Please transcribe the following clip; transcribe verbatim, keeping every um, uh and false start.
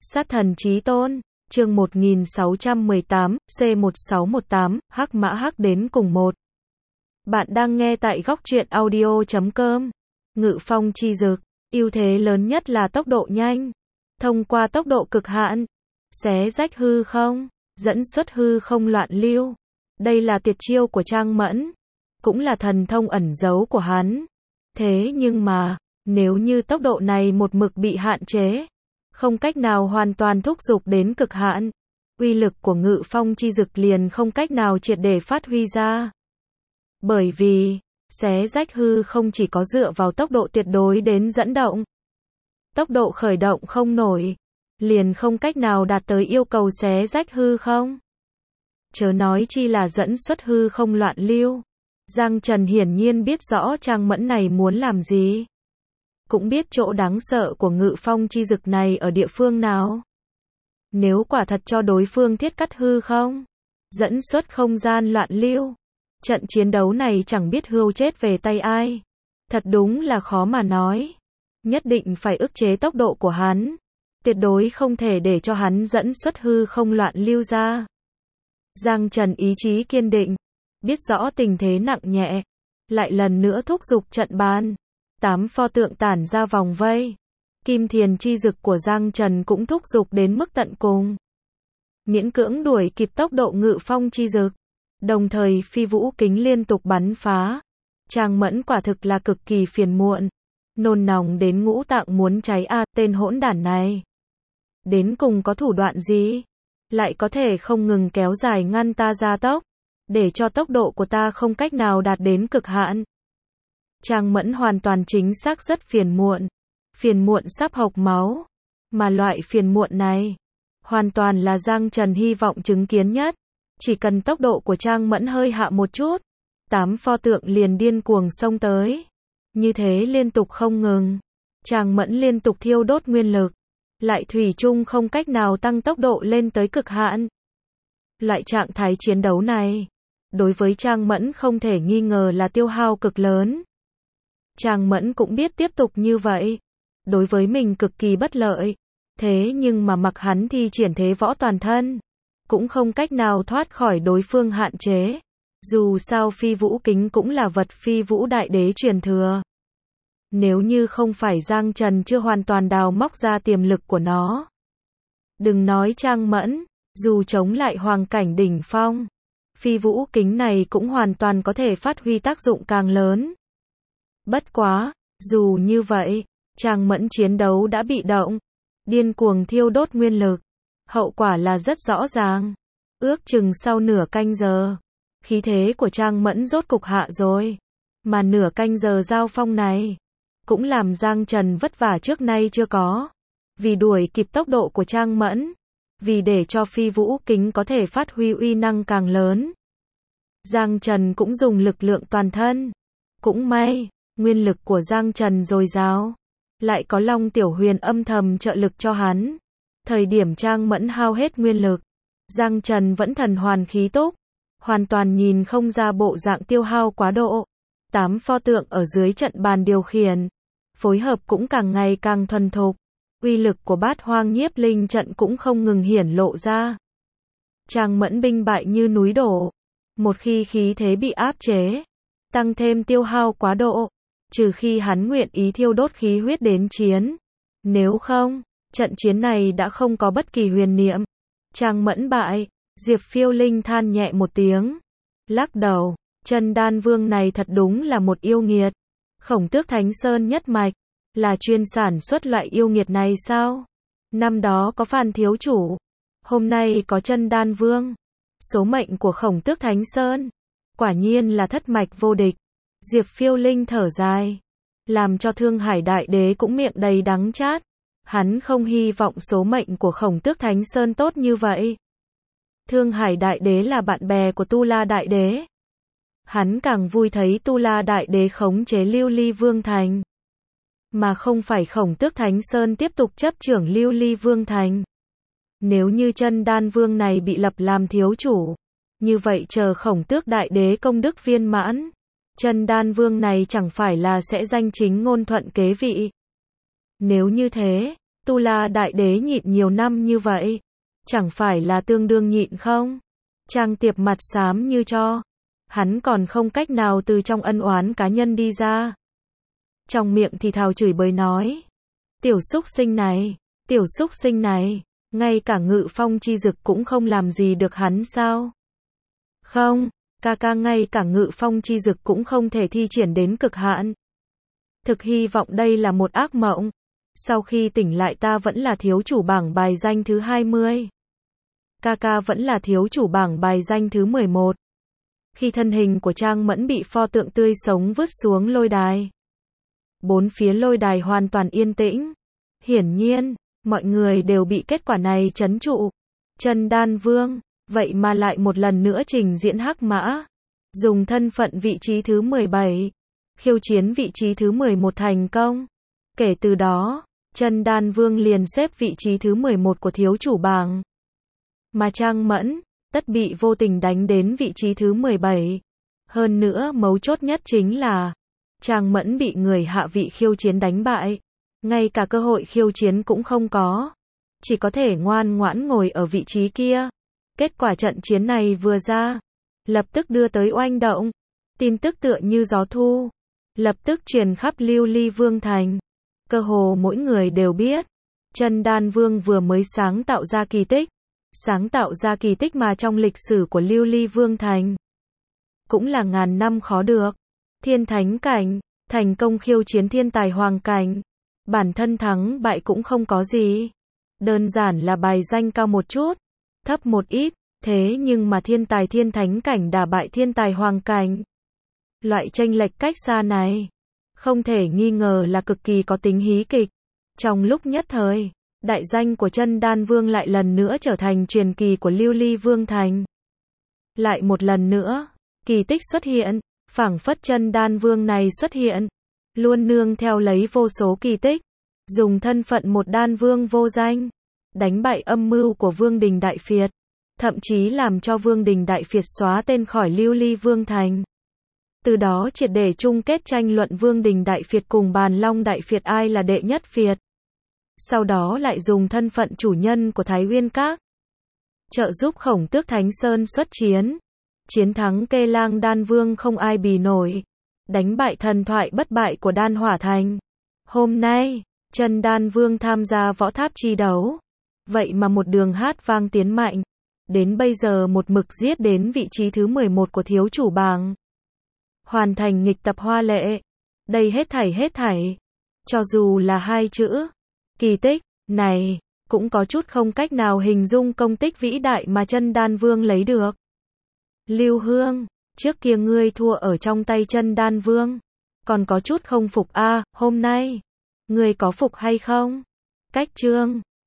Sát thần chí tôn, chương một nghìn sáu trăm mười tám, C một sáu một tám, hắc mã hắc đến cùng một. Bạn đang nghe tại góc truyện audio chấm com. Ngự phong chi dực, ưu thế lớn nhất là tốc độ nhanh. Thông qua tốc độ cực hạn, xé rách hư không, dẫn xuất hư không loạn lưu. Đây là tuyệt chiêu của Trang Mẫn, cũng là thần thông ẩn giấu của hắn. Thế nhưng mà, nếu như tốc độ này một mực bị hạn chế, không cách nào hoàn toàn thúc giục đến cực hạn, uy lực của ngự phong chi dực liền không cách nào triệt để phát huy ra. Bởi vì, xé rách hư không chỉ có dựa vào tốc độ tuyệt đối đến dẫn động. Tốc độ khởi động không nổi, liền không cách nào đạt tới yêu cầu xé rách hư không. Chớ nói chi là dẫn xuất hư không loạn lưu. Giang Trần hiển nhiên biết rõ Trang Mẫn này muốn làm gì. Cũng biết chỗ đáng sợ của ngự phong chi dực này ở địa phương nào. Nếu quả thật cho đối phương thiết cắt hư không, dẫn xuất không gian loạn lưu, trận chiến đấu này chẳng biết hưu chết về tay ai. Thật đúng là khó mà nói. Nhất định phải ức chế tốc độ của hắn. Tuyệt đối không thể để cho hắn dẫn xuất hư không loạn lưu ra. Giang Trần ý chí kiên định, biết rõ tình thế nặng nhẹ, lại lần nữa thúc giục trận bàn. Tám pho tượng tản ra vòng vây. Kim thiền chi dực của Giang Trần cũng thúc giục đến mức tận cùng. Miễn cưỡng đuổi kịp tốc độ ngự phong chi dực. Đồng thời phi vũ kính liên tục bắn phá. Trang Mẫn quả thực là cực kỳ phiền muộn. Nôn nóng đến ngũ tạng muốn cháy a, à, tên hỗn đản này. Đến cùng có thủ đoạn gì? Lại có thể không ngừng kéo dài ngăn ta gia tốc, để cho tốc độ của ta không cách nào đạt đến cực hạn. Trang Mẫn hoàn toàn chính xác rất phiền muộn. Phiền muộn sắp hộc máu. Mà loại phiền muộn này, hoàn toàn là Giang Trần hy vọng chứng kiến nhất. Chỉ cần tốc độ của Trang Mẫn hơi hạ một chút, tám pho tượng liền điên cuồng xông tới. Như thế liên tục không ngừng. Trang Mẫn liên tục thiêu đốt nguyên lực. Lại thủy chung không cách nào tăng tốc độ lên tới cực hạn. Loại trạng thái chiến đấu này, đối với Trang Mẫn không thể nghi ngờ là tiêu hao cực lớn. Trang Mẫn cũng biết tiếp tục như vậy, đối với mình cực kỳ bất lợi. Thế nhưng mà mặc hắn thi triển thế võ toàn thân, cũng không cách nào thoát khỏi đối phương hạn chế. Dù sao phi vũ kính cũng là vật phi vũ đại đế truyền thừa. Nếu như không phải Giang Trần chưa hoàn toàn đào móc ra tiềm lực của nó. Đừng nói Trang Mẫn, dù chống lại hoàng cảnh đỉnh phong, phi vũ kính này cũng hoàn toàn có thể phát huy tác dụng càng lớn. Bất quá, dù như vậy, Trang Mẫn chiến đấu đã bị động, điên cuồng thiêu đốt nguyên lực. Hậu quả là rất rõ ràng. Ước chừng sau nửa canh giờ, khí thế của Trang Mẫn rốt cục hạ rồi. Mà nửa canh giờ giao phong này, cũng làm Giang Trần vất vả trước nay chưa có. Vì đuổi kịp tốc độ của Trang Mẫn, vì để cho phi vũ kính có thể phát huy uy năng càng lớn, Giang Trần cũng dùng lực lượng toàn thân. Cũng may, nguyên lực của Giang Trần dồi dào, lại có Long Tiểu Huyền âm thầm trợ lực cho hắn. Thời điểm Trang Mẫn hao hết nguyên lực, Giang Trần vẫn thần hoàn khí túc, hoàn toàn nhìn không ra bộ dạng tiêu hao quá độ. Tám pho tượng ở dưới trận bàn điều khiển, phối hợp cũng càng ngày càng thuần thục. Uy lực của bát hoang nhiếp linh trận cũng không ngừng hiển lộ ra. Trang Mẫn binh bại như núi đổ. Một khi khí thế bị áp chế, tăng thêm tiêu hao quá độ, trừ khi hắn nguyện ý thiêu đốt khí huyết đến chiến. Nếu không, trận chiến này đã không có bất kỳ huyền niệm. Trang Mẫn bại, Diệp Phiêu Linh than nhẹ một tiếng. Lắc đầu, Chân Đan Vương này thật đúng là một yêu nghiệt. Khổng Tước Thánh Sơn nhất mạch, là chuyên sản xuất loại yêu nghiệt này sao? Năm đó có Phan Thiếu Chủ, hôm nay có Chân Đan Vương. Số mệnh của Khổng Tước Thánh Sơn, quả nhiên là thất mạch vô địch. Diệp Phiêu Linh thở dài, làm cho Thương Hải Đại Đế cũng miệng đầy đắng chát. Hắn không hy vọng số mệnh của Khổng Tước Thánh Sơn tốt như vậy. Thương Hải Đại Đế là bạn bè của Tu La Đại Đế. Hắn càng vui thấy Tu La Đại Đế khống chế Lưu Ly Vương Thành, mà không phải Khổng Tước Thánh Sơn tiếp tục chấp trưởng Lưu Ly Vương Thành. Nếu như Chân Đan Vương này bị lập làm thiếu chủ, như vậy chờ Khổng Tước Đại Đế công đức viên mãn, Chân Đan Vương này chẳng phải là sẽ danh chính ngôn thuận kế vị. Nếu như thế, Tu La Đại Đế nhịn nhiều năm như vậy, chẳng phải là tương đương nhịn không? Trang Tiệp mặt xám như tro, hắn còn không cách nào từ trong ân oán cá nhân đi ra. Trong miệng thì thào chửi bới nói, tiểu xúc sinh này, tiểu xúc sinh này, ngay cả Ngự Phong chi dực cũng không làm gì được hắn sao? Không, ca ca ngay cả Ngự Phong chi dực cũng không thể thi triển đến cực hạn. Thực hy vọng đây là một ác mộng. Sau khi tỉnh lại ta vẫn là thiếu chủ bảng bài danh thứ hai mươi. Ca ca vẫn là thiếu chủ bảng bài danh thứ mười một. Khi thân hình của Trang Mẫn bị pho tượng tươi sống vứt xuống lôi đài. Bốn phía lôi đài hoàn toàn yên tĩnh. Hiển nhiên, mọi người đều bị kết quả này trấn trụ. Chân Đan Vương, vậy mà lại một lần nữa trình diễn hắc mã. Dùng thân phận vị trí thứ mười bảy. Khiêu chiến vị trí thứ mười một thành công. Kể từ đó, Chân Đan Vương liền xếp vị trí thứ mười một của thiếu chủ bảng. Mà Trang Mẫn, tất bị vô tình đánh đến vị trí thứ mười bảy. Hơn nữa mấu chốt nhất chính là, Trang Mẫn bị người hạ vị khiêu chiến đánh bại. Ngay cả cơ hội khiêu chiến cũng không có. Chỉ có thể ngoan ngoãn ngồi ở vị trí kia. Kết quả trận chiến này vừa ra, lập tức đưa tới oanh động. Tin tức tựa như gió thu, lập tức truyền khắp Lưu Ly Vương thành. Cơ hồ mỗi người đều biết, Chân Đan Vương vừa mới sáng tạo ra kỳ tích. Sáng tạo ra kỳ tích mà trong lịch sử của Lưu Ly Vương thành cũng là ngàn năm khó được. Thiên thánh cảnh, thành công khiêu chiến thiên tài hoàng cảnh. Bản thân thắng bại cũng không có gì. Đơn giản là bài danh cao một chút, thấp một ít, thế nhưng mà thiên tài thiên thánh cảnh đả bại thiên tài hoàng cảnh. Loại chênh lệch cách xa này, không thể nghi ngờ là cực kỳ có tính hí kịch. Trong lúc nhất thời, đại danh của Chân Đan Vương lại lần nữa trở thành truyền kỳ của Lưu Ly Vương thành. Lại một lần nữa, kỳ tích xuất hiện, phảng phất Chân Đan Vương này xuất hiện, luôn nương theo lấy vô số kỳ tích, dùng thân phận một đan vương vô danh, đánh bại âm mưu của Vương Đình Đại Phiệt, thậm chí làm cho Vương Đình Đại Phiệt xóa tên khỏi Lưu Ly Vương thành. Từ đó triệt để chung kết tranh luận Vương Đình Đại Phiệt cùng Bàn Long Đại Phiệt ai là đệ nhất phiệt. Sau đó lại dùng thân phận chủ nhân của Thái Uyên Các, trợ giúp Khổng Tước Thánh Sơn xuất chiến, chiến thắng Kê Lang Đan Vương không ai bì nổi, đánh bại thần thoại bất bại của Đan Hỏa Thành. Hôm nay, Chân Đan Vương tham gia võ tháp chi đấu, vậy mà một đường hát vang tiến mạnh, đến bây giờ một mực giết đến vị trí thứ mười một của thiếu chủ bảng. Hoàn thành nghịch tập hoa lệ. Đây hết thảy hết thảy, cho dù là hai chữ kỳ tích này, cũng có chút không cách nào hình dung công tích vĩ đại mà Chân Đan Vương lấy được. Lưu Hương, trước kia ngươi thua ở trong tay Chân Đan Vương, còn có chút không phục a, à, hôm nay, ngươi có phục hay không? Cách chương